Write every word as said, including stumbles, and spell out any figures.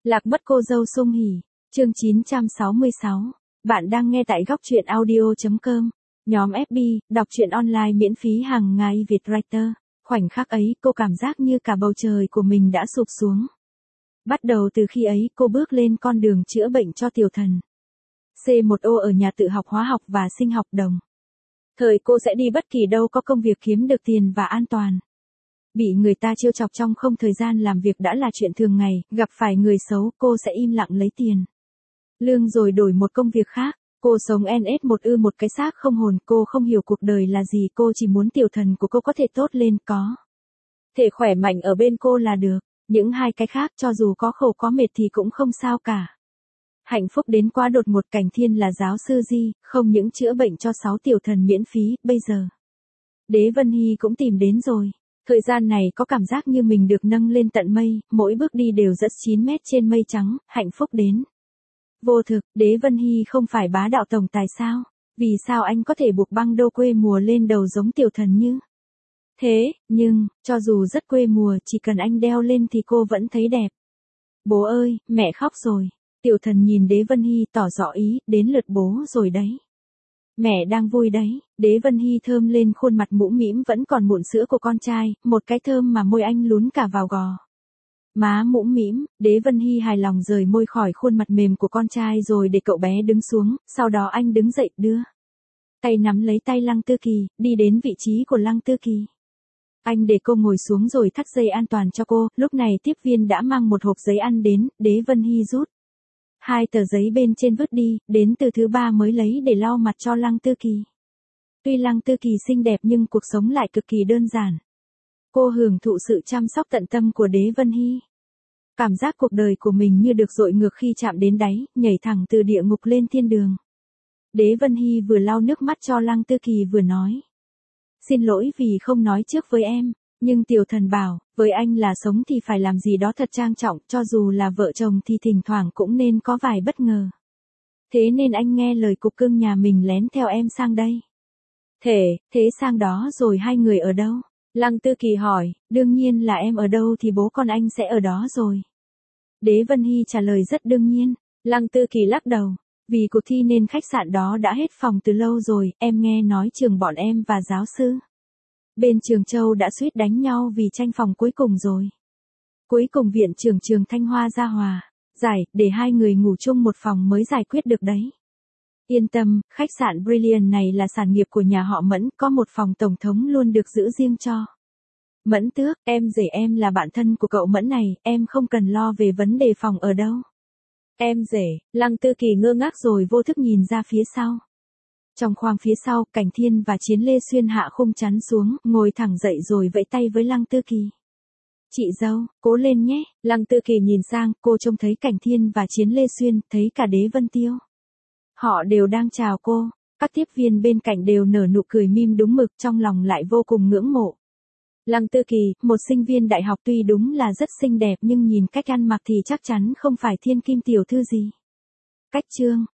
Lạc mất cô dâu Sung Hỉ, chương chín trăm sáu mươi sáu. Bạn đang nghe tại góc truyện audio chấm com. Nhóm ép bê, đọc truyện online miễn phí hàng ngày Việt Writer. Khoảnh khắc ấy, cô cảm giác như cả bầu trời của mình đã sụp xuống. Bắt đầu từ khi ấy, cô bước lên con đường chữa bệnh cho Tiểu Thần. xê một ô ở nhà tự học hóa học và sinh học đồng. Thời cô sẽ đi bất kỳ đâu có công việc kiếm được tiền và an toàn. Bị người ta trêu chọc trong không thời gian làm việc đã là chuyện thường ngày, gặp phải người xấu cô sẽ im lặng lấy tiền lương rồi đổi một công việc khác. Cô sống en ét một ư một cái xác không hồn, cô không hiểu cuộc đời là gì, cô chỉ muốn Tiểu Thần của cô có thể tốt lên, có thể khỏe mạnh ở bên cô là được. Những hai cái khác cho dù có khổ có mệt thì cũng không sao cả. Hạnh phúc đến quá đột ngột. Cảnh Thiên là giáo sư Di, không những chữa bệnh cho sáu Tiểu Thần miễn phí, bây giờ Đế Vân Hy cũng tìm đến rồi. Thời gian này có cảm giác như mình được nâng lên tận mây, mỗi bước đi đều dẫn chín mét trên mây trắng, hạnh phúc đến vô thực. Đế Vân Hy không phải bá đạo tổng tài sao? Vì sao anh có thể buộc băng đô quê mùa lên đầu giống Tiểu Thần như thế? Nhưng, cho dù rất quê mùa, chỉ cần anh đeo lên thì cô vẫn thấy đẹp. Bố ơi, mẹ khóc rồi. Tiểu Thần nhìn Đế Vân Hy tỏ rõ ý, đến lượt bố rồi đấy. Mẹ đang vui đấy. Đế Vân Hy thơm lên khuôn mặt mũm mĩm vẫn còn mụn sữa của con trai, một cái thơm mà môi anh lún cả vào gò má mũm mĩm. Đế Vân Hy hài lòng rời môi khỏi khuôn mặt mềm của con trai rồi để cậu bé đứng xuống, sau đó anh đứng dậy đưa tay nắm lấy tay Lăng Tư Kỳ, đi đến vị trí của Lăng Tư Kỳ. Anh để cô ngồi xuống rồi thắt dây an toàn cho cô, lúc này tiếp viên đã mang một hộp giấy ăn đến, Đế Vân Hy rút hai tờ giấy bên trên vứt đi, đến từ thứ ba mới lấy để lau mặt cho Lăng Tư Kỳ. Tuy Lăng Tư Kỳ xinh đẹp nhưng cuộc sống lại cực kỳ đơn giản. Cô hưởng thụ sự chăm sóc tận tâm của Đế Vân Hy. Cảm giác cuộc đời của mình như được dội ngược khi chạm đến đáy, nhảy thẳng từ địa ngục lên thiên đường. Đế Vân Hy vừa lau nước mắt cho Lăng Tư Kỳ vừa nói. Xin lỗi vì không nói trước với em, nhưng Tiểu Thần bảo, với anh là sống thì phải làm gì đó thật trang trọng, cho dù là vợ chồng thì thỉnh thoảng cũng nên có vài bất ngờ. Thế nên anh nghe lời cục cưng nhà mình lén theo em sang đây. Thế, thế sang đó rồi hai người ở đâu? Lăng Tư Kỳ hỏi, đương nhiên là em ở đâu thì bố con anh sẽ ở đó rồi. Đế Vân Hy trả lời rất đương nhiên. Lăng Tư Kỳ lắc đầu, vì cuộc thi nên khách sạn đó đã hết phòng từ lâu rồi, em nghe nói trường bọn em và giáo sư bên Trường Châu đã suýt đánh nhau vì tranh phòng cuối cùng rồi. Cuối cùng viện trưởng trường Thanh Hoa ra hòa giải, để hai người ngủ chung một phòng mới giải quyết được đấy. Yên tâm, khách sạn Brilliant này là sản nghiệp của nhà họ Mẫn, có một phòng tổng thống luôn được giữ riêng cho Mẫn Tước. Em rể em là bạn thân của cậu Mẫn này, em không cần lo về vấn đề phòng ở đâu. Em rể? Lăng Tư Kỳ ngơ ngác rồi vô thức nhìn ra phía sau. Trong khoang phía sau, Cảnh Thiên và Chiến Lê Xuyên hạ khung chắn xuống, ngồi thẳng dậy rồi vẫy tay với Lăng Tư Kỳ. Chị dâu, cố lên nhé. Lăng Tư Kỳ nhìn sang, cô trông thấy Cảnh Thiên và Chiến Lê Xuyên, thấy cả Đế Vân Tiêu. Họ đều đang chào cô, các tiếp viên bên cạnh đều nở nụ cười mím đúng mực, trong lòng lại vô cùng ngưỡng mộ. Lăng Tư Kỳ, một sinh viên đại học tuy đúng là rất xinh đẹp nhưng nhìn cách ăn mặc thì chắc chắn không phải thiên kim tiểu thư gì. Cách trương,